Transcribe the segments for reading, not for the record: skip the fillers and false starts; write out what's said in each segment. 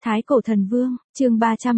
Thái Cổ Thần Vương, chương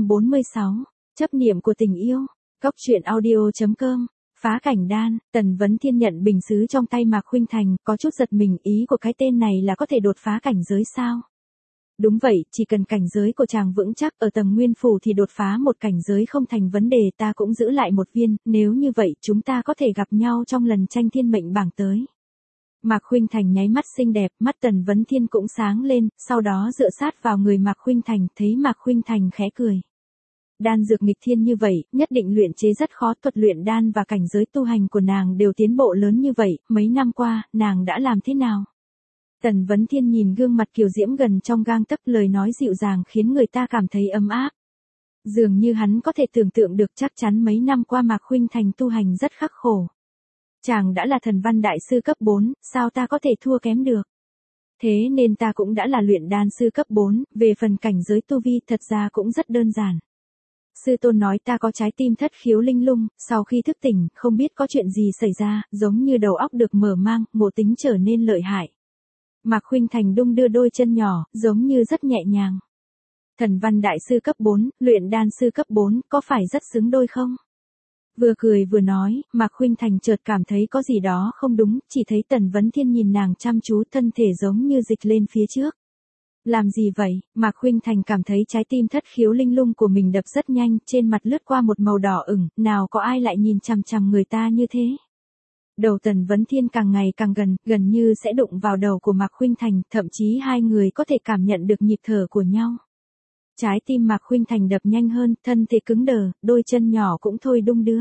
346, chấp niệm của tình yêu. Cốc truyện audio.com. Phá cảnh đan. Tần Vấn Thiên nhận bình sứ trong tay Mạc Khuynh Thành, có chút giật mình, ý của cái tên này là có thể đột phá cảnh giới sao? Đúng vậy, chỉ cần cảnh giới của chàng vững chắc ở tầng nguyên phủ thì đột phá một cảnh giới không thành vấn đề, ta cũng giữ lại một viên, nếu như vậy chúng ta có thể gặp nhau trong lần tranh thiên mệnh bảng tới. Mạc Khuynh Thành nháy mắt xinh đẹp, mắt Tần Vấn Thiên cũng sáng lên, sau đó dựa sát vào người Mạc Khuynh Thành, thấy Mạc Khuynh Thành khẽ cười. Đan dược nghịch thiên như vậy, nhất định luyện chế rất khó, thuật luyện đan và cảnh giới tu hành của nàng đều tiến bộ lớn như vậy, mấy năm qua, nàng đã làm thế nào? Tần Vấn Thiên nhìn gương mặt kiều diễm gần trong gang tấc, lời nói dịu dàng khiến người ta cảm thấy ấm áp. Dường như hắn có thể tưởng tượng được chắc chắn mấy năm qua Mạc Khuynh Thành tu hành rất khắc khổ. Chàng đã là thần văn đại sư cấp 4, sao ta có thể thua kém được? Thế nên ta cũng đã là luyện đan sư cấp 4, về phần cảnh giới tu vi thật ra cũng rất đơn giản. Sư tôn nói ta có trái tim thất khiếu linh lung, sau khi thức tỉnh, không biết có chuyện gì xảy ra, giống như đầu óc được mở mang, ngộ tính trở nên lợi hại. Mạc Khuynh Thành đung đưa đôi chân nhỏ, giống như rất nhẹ nhàng. Thần văn đại sư cấp 4, luyện đan sư cấp 4, có phải rất xứng đôi không? Vừa cười vừa nói, Mạc Khuynh Thành chợt cảm thấy có gì đó không đúng, chỉ thấy Tần Vấn Thiên nhìn nàng chăm chú, thân thể giống như dịch lên phía trước. Làm gì vậy? Mạc Khuynh Thành cảm thấy trái tim thất khiếu linh lung của mình đập rất nhanh, trên mặt lướt qua một màu đỏ ửng, nào có ai lại nhìn chằm chằm người ta như thế. Đầu Tần Vấn Thiên càng ngày càng gần như sẽ đụng vào đầu của Mạc Khuynh Thành, thậm chí hai người có thể cảm nhận được nhịp thở của nhau. Trái tim Mạc Khuynh Thành đập nhanh hơn, thân thể cứng đờ, đôi chân nhỏ cũng thôi đung đưa.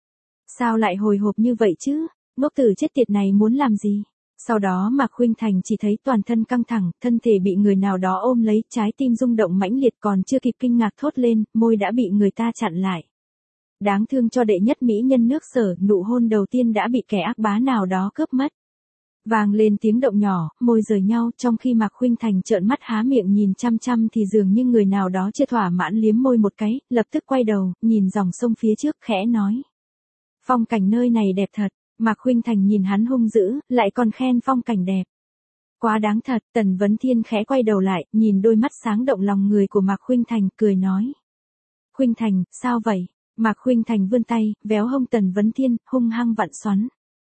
Sao lại hồi hộp như vậy chứ? Ngốc tử chết tiệt này muốn làm gì? Sau đó Mạc Khuynh Thành chỉ thấy toàn thân căng thẳng, thân thể bị người nào đó ôm lấy, trái tim rung động mãnh liệt, còn chưa kịp kinh ngạc thốt lên, môi đã bị người ta chặn lại. Đáng thương cho đệ nhất mỹ nhân nước Sở, nụ hôn đầu tiên đã bị kẻ ác bá nào đó cướp mất. Vang lên tiếng động nhỏ, môi rời nhau, trong khi Mạc Khuynh Thành trợn mắt há miệng nhìn chăm chăm thì dường như người nào đó chưa thỏa mãn liếm môi một cái, lập tức quay đầu, nhìn dòng sông phía trước, khẽ nói. Phong cảnh nơi này đẹp thật. Mạc Khuynh Thành nhìn hắn hung dữ, lại còn khen phong cảnh đẹp. Quá đáng thật. Tần Vấn Thiên khẽ quay đầu lại, nhìn đôi mắt sáng động lòng người của Mạc Khuynh Thành, cười nói. Khuynh Thành, sao vậy? Mạc Khuynh Thành vươn tay, véo hông Tần Vấn Thiên, hung hăng vặn xoắn.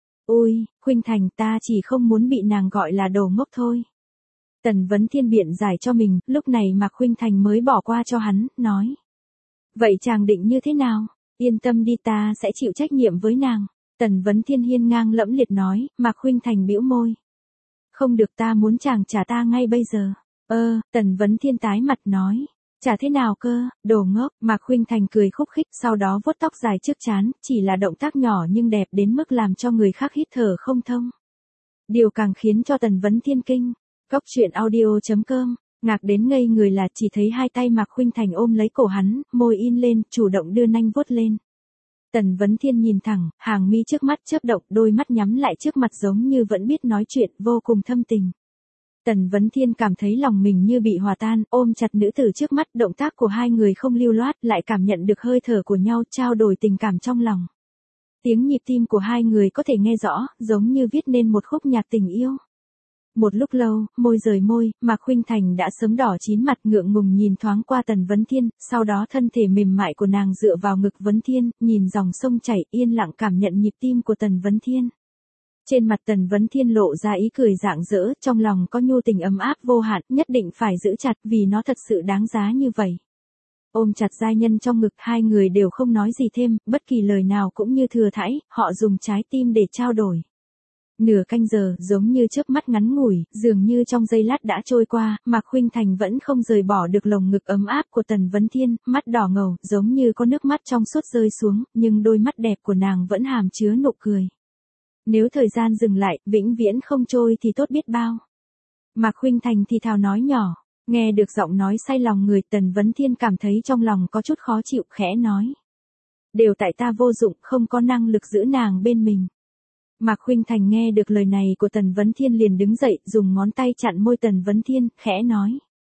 Ôi, Khuynh Thành, ta chỉ không muốn bị nàng gọi là đồ ngốc thôi. Tần Vấn Thiên biện giải cho mình, lúc này Mạc Khuynh Thành mới bỏ qua cho hắn, nói. Vậy chàng định như thế nào? Yên tâm đi, ta sẽ chịu trách nhiệm với nàng. Tần Vấn Thiên hiên ngang lẫm liệt nói. Mạc Khuynh Thành bĩu môi. Không được, ta muốn chàng trả ta ngay bây giờ. Tần Vấn Thiên tái mặt nói. Trả thế nào cơ, đồ ngốc? Mạc Khuynh Thành cười khúc khích, sau đó vuốt tóc dài trước trán, chỉ là động tác nhỏ nhưng đẹp đến mức làm cho người khác hít thở không thông. Điều càng khiến cho Tần Vấn Thiên kinh. Cốc truyện audio.com. Ngạc đến ngây người là chỉ thấy hai tay Mạc Khuynh Thành ôm lấy cổ hắn, môi in lên, chủ động đưa nanh vuốt lên. Tần Vấn Thiên nhìn thẳng, hàng mi trước mắt chớp động, đôi mắt nhắm lại trước mặt giống như vẫn biết nói chuyện, vô cùng thâm tình. Tần Vấn Thiên cảm thấy lòng mình như bị hòa tan, ôm chặt nữ tử trước mắt, động tác của hai người không lưu loát, lại cảm nhận được hơi thở của nhau, trao đổi tình cảm trong lòng. Tiếng nhịp tim của hai người có thể nghe rõ, giống như viết nên một khúc nhạc tình yêu. Một lúc lâu, môi rời môi, Mạc Khuynh Thành đã sớm đỏ chín mặt, ngượng ngùng nhìn thoáng qua Tần Vấn Thiên, sau đó thân thể mềm mại của nàng dựa vào ngực Vấn Thiên, nhìn dòng sông chảy, yên lặng cảm nhận nhịp tim của Tần Vấn Thiên. Trên mặt Tần Vấn Thiên lộ ra ý cười rạng rỡ, trong lòng có nhu tình ấm áp vô hạn, nhất định phải giữ chặt vì nó thật sự đáng giá như vậy. Ôm chặt giai nhân trong ngực, hai người đều không nói gì thêm, bất kỳ lời nào cũng như thừa thãi, họ dùng trái tim để trao đổi. Nửa canh giờ, giống như chớp mắt ngắn ngủi, dường như trong giây lát đã trôi qua, Mạc Khuynh Thành vẫn không rời bỏ được lồng ngực ấm áp của Tần Vấn Thiên, mắt đỏ ngầu, giống như có nước mắt trong suốt rơi xuống, nhưng đôi mắt đẹp của nàng vẫn hàm chứa nụ cười. Nếu thời gian dừng lại, vĩnh viễn không trôi thì tốt biết bao. Mạc Khuynh Thành thì thào nói nhỏ, nghe được giọng nói say lòng người, Tần Vấn Thiên cảm thấy trong lòng có chút khó chịu, khẽ nói. Đều tại ta vô dụng, không có năng lực giữ nàng bên mình. Mạc Khuynh Thành nghe được lời này của Tần Vấn Thiên liền đứng dậy, dùng ngón tay chặn môi Tần Vấn Thiên, khẽ nói.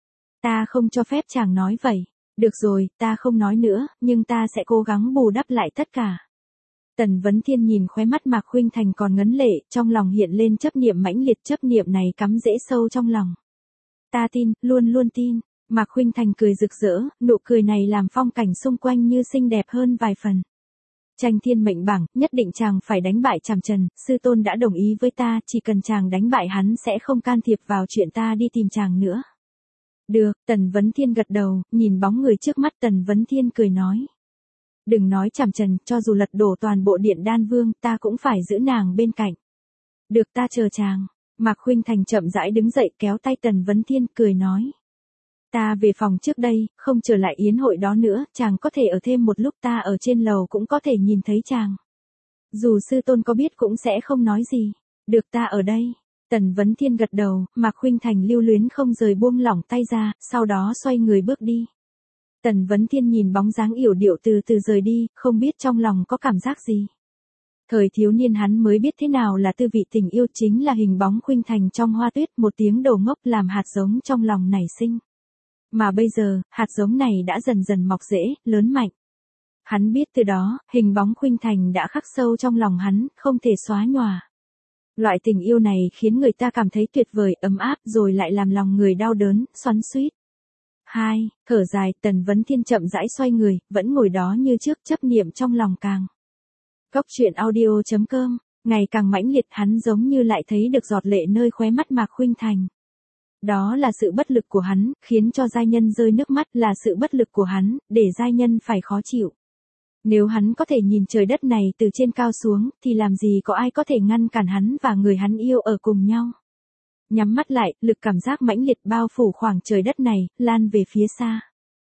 Ta không cho phép chàng nói vậy. Được rồi, ta không nói nữa, nhưng ta sẽ cố gắng bù đắp lại tất cả. Tần Vấn Thiên nhìn khóe mắt Mạc Khuynh Thành còn ngấn lệ, trong lòng hiện lên chấp niệm mãnh liệt, chấp niệm này cắm rễ sâu trong lòng. Ta tin, luôn luôn tin. Mạc Khuynh Thành cười rực rỡ, nụ cười này làm phong cảnh xung quanh như xinh đẹp hơn vài phần. Tranh thiên mệnh bảng, nhất định chàng phải đánh bại Trảm Trần, sư tôn đã đồng ý với ta, chỉ cần chàng đánh bại hắn sẽ không can thiệp vào chuyện ta đi tìm chàng nữa. Được, Tần Vấn Thiên gật đầu, nhìn bóng người trước mắt Tần Vấn Thiên cười nói. Đừng nói Trảm Trần, cho dù lật đổ toàn bộ Điện Đan Vương, ta cũng phải giữ nàng bên cạnh. Được, ta chờ chàng. Mạc Khuynh Thành chậm rãi đứng dậy kéo tay Tần Vấn Thiên cười nói. Ta về phòng trước đây, không trở lại yến hội đó nữa, chàng có thể ở thêm một lúc, ta ở trên lầu cũng có thể nhìn thấy chàng. Dù sư tôn có biết cũng sẽ không nói gì. Được, ta ở đây. Tần Vấn Thiên gật đầu, Mạc Khuynh Thành lưu luyến không rời buông lỏng tay ra, sau đó xoay người bước đi. Tần Vấn Thiên nhìn bóng dáng yểu điệu từ từ rời đi, không biết trong lòng có cảm giác gì. Thời thiếu niên hắn mới biết thế nào là tư vị tình yêu, chính là hình bóng Khuynh Thành trong hoa tuyết, một tiếng đầu ngốc làm hạt giống trong lòng nảy sinh. Mà bây giờ, hạt giống này đã dần dần mọc rễ, lớn mạnh. Hắn biết từ đó, hình bóng Khuynh Thành đã khắc sâu trong lòng hắn, không thể xóa nhòa. Loại tình yêu này khiến người ta cảm thấy tuyệt vời, ấm áp, rồi lại làm lòng người đau đớn, xoắn xuýt. Thở dài, Tần Vấn Thiên chậm rãi xoay người, vẫn ngồi đó như trước, chấp niệm trong lòng càng. Cốc truyện audio.com, ngày càng mãnh liệt, hắn giống như lại thấy được giọt lệ nơi khóe mắt Mạc Khuynh Thành. Đó là sự bất lực của hắn, khiến cho giai nhân rơi nước mắt, là sự bất lực của hắn, để giai nhân phải khó chịu. Nếu hắn có thể nhìn trời đất này từ trên cao xuống, thì làm gì có ai có thể ngăn cản hắn và người hắn yêu ở cùng nhau. Nhắm mắt lại, lực cảm giác mãnh liệt bao phủ khoảng trời đất này, lan về phía xa.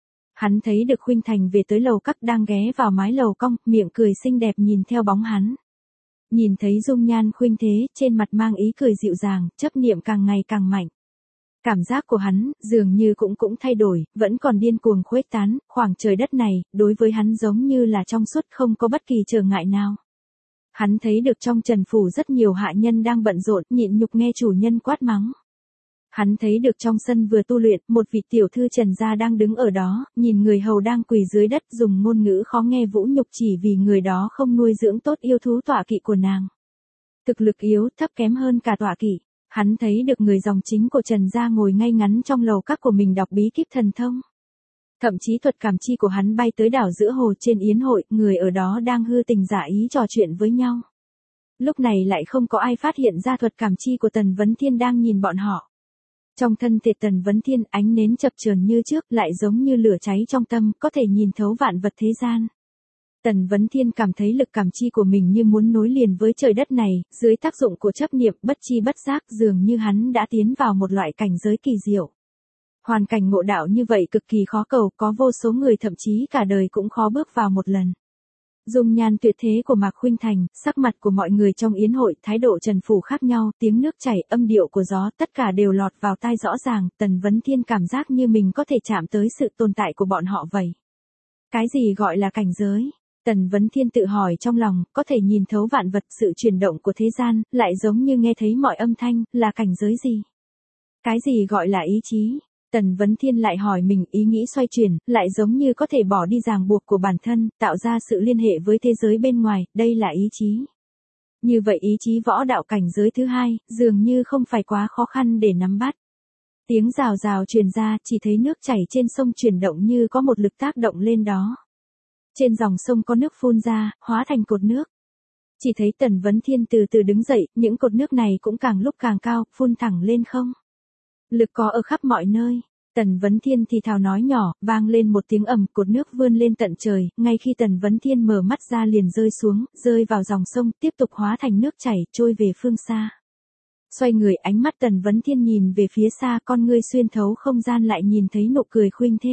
Hắn thấy được Khuynh Thành về tới lầu các, đang ghé vào mái lầu cong, miệng cười xinh đẹp nhìn theo bóng hắn. Nhìn thấy dung nhan khuynh thế, trên mặt mang ý cười dịu dàng, chấp niệm càng ngày càng mạnh. Cảm giác của hắn, dường như cũng thay đổi, vẫn còn điên cuồng khuếch tán, khoảng trời đất này, đối với hắn giống như là trong suốt, không có bất kỳ trở ngại nào. Hắn thấy được trong Trần phủ rất nhiều hạ nhân đang bận rộn, nhịn nhục nghe chủ nhân quát mắng. Hắn thấy được trong sân vừa tu luyện, một vị tiểu thư Trần gia đang đứng ở đó, nhìn người hầu đang quỳ dưới đất, dùng ngôn ngữ khó nghe vũ nhục chỉ vì người đó không nuôi dưỡng tốt yêu thú tọa kỵ của nàng. Thực lực yếu, thấp kém hơn cả tọa kỵ. Hắn thấy được người dòng chính của Trần gia ngồi ngay ngắn trong lầu các của mình đọc bí kíp thần thông. Thậm chí thuật cảm chi của hắn bay tới đảo giữa hồ trên yến hội, người ở đó đang hư tình giả ý trò chuyện với nhau. Lúc này lại không có ai phát hiện ra thuật cảm chi của Tần Vấn Thiên đang nhìn bọn họ. Trong thân thể Tần Vấn Thiên, ánh nến chập chờn như trước, lại giống như lửa cháy trong tâm, có thể nhìn thấu vạn vật thế gian. Tần Vấn Thiên cảm thấy lực cảm chi của mình như muốn nối liền với trời đất này, dưới tác dụng của chấp niệm, bất chi bất giác, dường như hắn đã tiến vào một loại cảnh giới kỳ diệu. Hoàn cảnh ngộ đạo như vậy cực kỳ khó cầu, có vô số người thậm chí cả đời cũng khó bước vào một lần. Dung nhan tuyệt thế của Mạc Khuynh Thành, sắc mặt của mọi người trong yến hội, thái độ Trần phủ khác nhau, tiếng nước chảy, âm điệu của gió, tất cả đều lọt vào tai rõ ràng, Tần Vấn Thiên cảm giác như mình có thể chạm tới sự tồn tại của bọn họ vậy. Cái gì gọi là cảnh giới? Tần Vấn Thiên tự hỏi trong lòng, có thể nhìn thấu vạn vật, sự chuyển động của thế gian, lại giống như nghe thấy mọi âm thanh, là cảnh giới gì? Cái gì gọi là ý chí? Tần Vấn Thiên lại hỏi mình, ý nghĩ xoay chuyển, lại giống như có thể bỏ đi ràng buộc của bản thân, tạo ra sự liên hệ với thế giới bên ngoài, đây là ý chí. Như vậy ý chí võ đạo cảnh giới thứ hai, dường như không phải quá khó khăn để nắm bắt. Tiếng rào rào truyền ra, chỉ thấy nước chảy trên sông chuyển động như có một lực tác động lên đó. Trên dòng sông có nước phun ra, hóa thành cột nước. Chỉ thấy Tần Vấn Thiên từ từ đứng dậy, những cột nước này cũng càng lúc càng cao, phun thẳng lên không. Lực có ở khắp mọi nơi. Tần Vấn Thiên thì thào nói nhỏ, vang lên một tiếng ầm, cột nước vươn lên tận trời, ngay khi Tần Vấn Thiên mở mắt ra liền rơi xuống, rơi vào dòng sông, tiếp tục hóa thành nước chảy, trôi về phương xa. Xoay người, ánh mắt Tần Vấn Thiên nhìn về phía xa, con ngươi xuyên thấu không gian lại nhìn thấy nụ cười khuynh thế.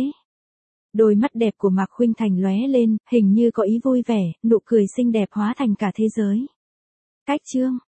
Đôi mắt đẹp của Mạc Khuynh Thành lóe lên, hình như có ý vui vẻ, nụ cười xinh đẹp hóa thành cả thế giới. Cách chương